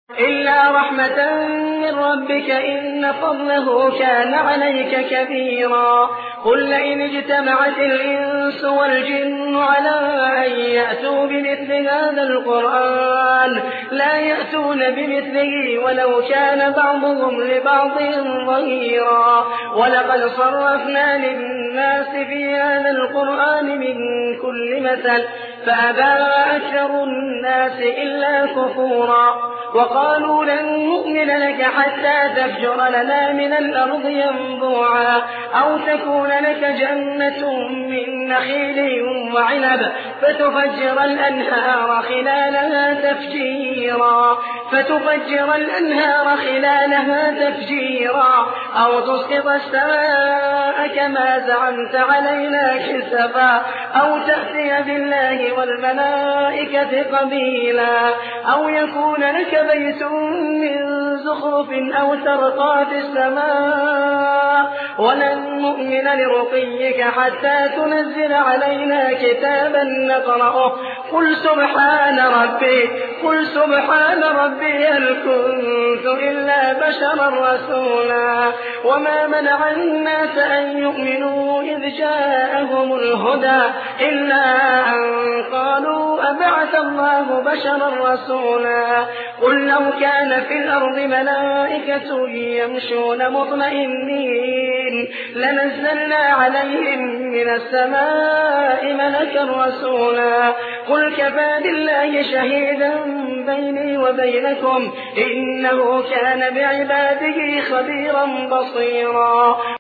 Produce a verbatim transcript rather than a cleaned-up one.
إلا رحمة من ربك إن فضله كان عليك كبيرا. قل لئن اجتمعت الإنس والجن على أن يأتوا بمثل هذا القرآن لا يأتون بمثله ولو كان بعضهم لبعض ظهيرا. ولقد صرفنا للناس في هذا القرآن من كل مثل فأبى أكثر الناس إلا كفورا. وقالوا لن نؤمن لك حتى تفجر لنا من الأرض ينبوعا أو تكون لك جنة من نخيل وعنب فتفجر الأنهار خلالها تفجيرا فتفجر الأنهار خلالها تفجيرا أو تسقط السماء كما زعمت علينا كسفا أو تأتي بالله والملائكة قبيلا أو يكون لك بيت من زخرف أو ترقى في السماء ولن نؤمن لرقيك حتى تنزل علينا كتابا نقرأه قل سبحان ربي قل سبحان ربي هل كنت إلا بشرا رسولا. وما منع الناس أن يؤمنوا إذ جاءهم الهدى إلا أن قالوا أبعث الله بشرا رسولا. قل لو كان في الأرض ملائكة يمشون مطمئنين لنزلنا عليهم من السماء ملكا رسولا. قل كفى بالله شهيدا بيني وبينكم إنه كان بعباده خبيرا بصيرا.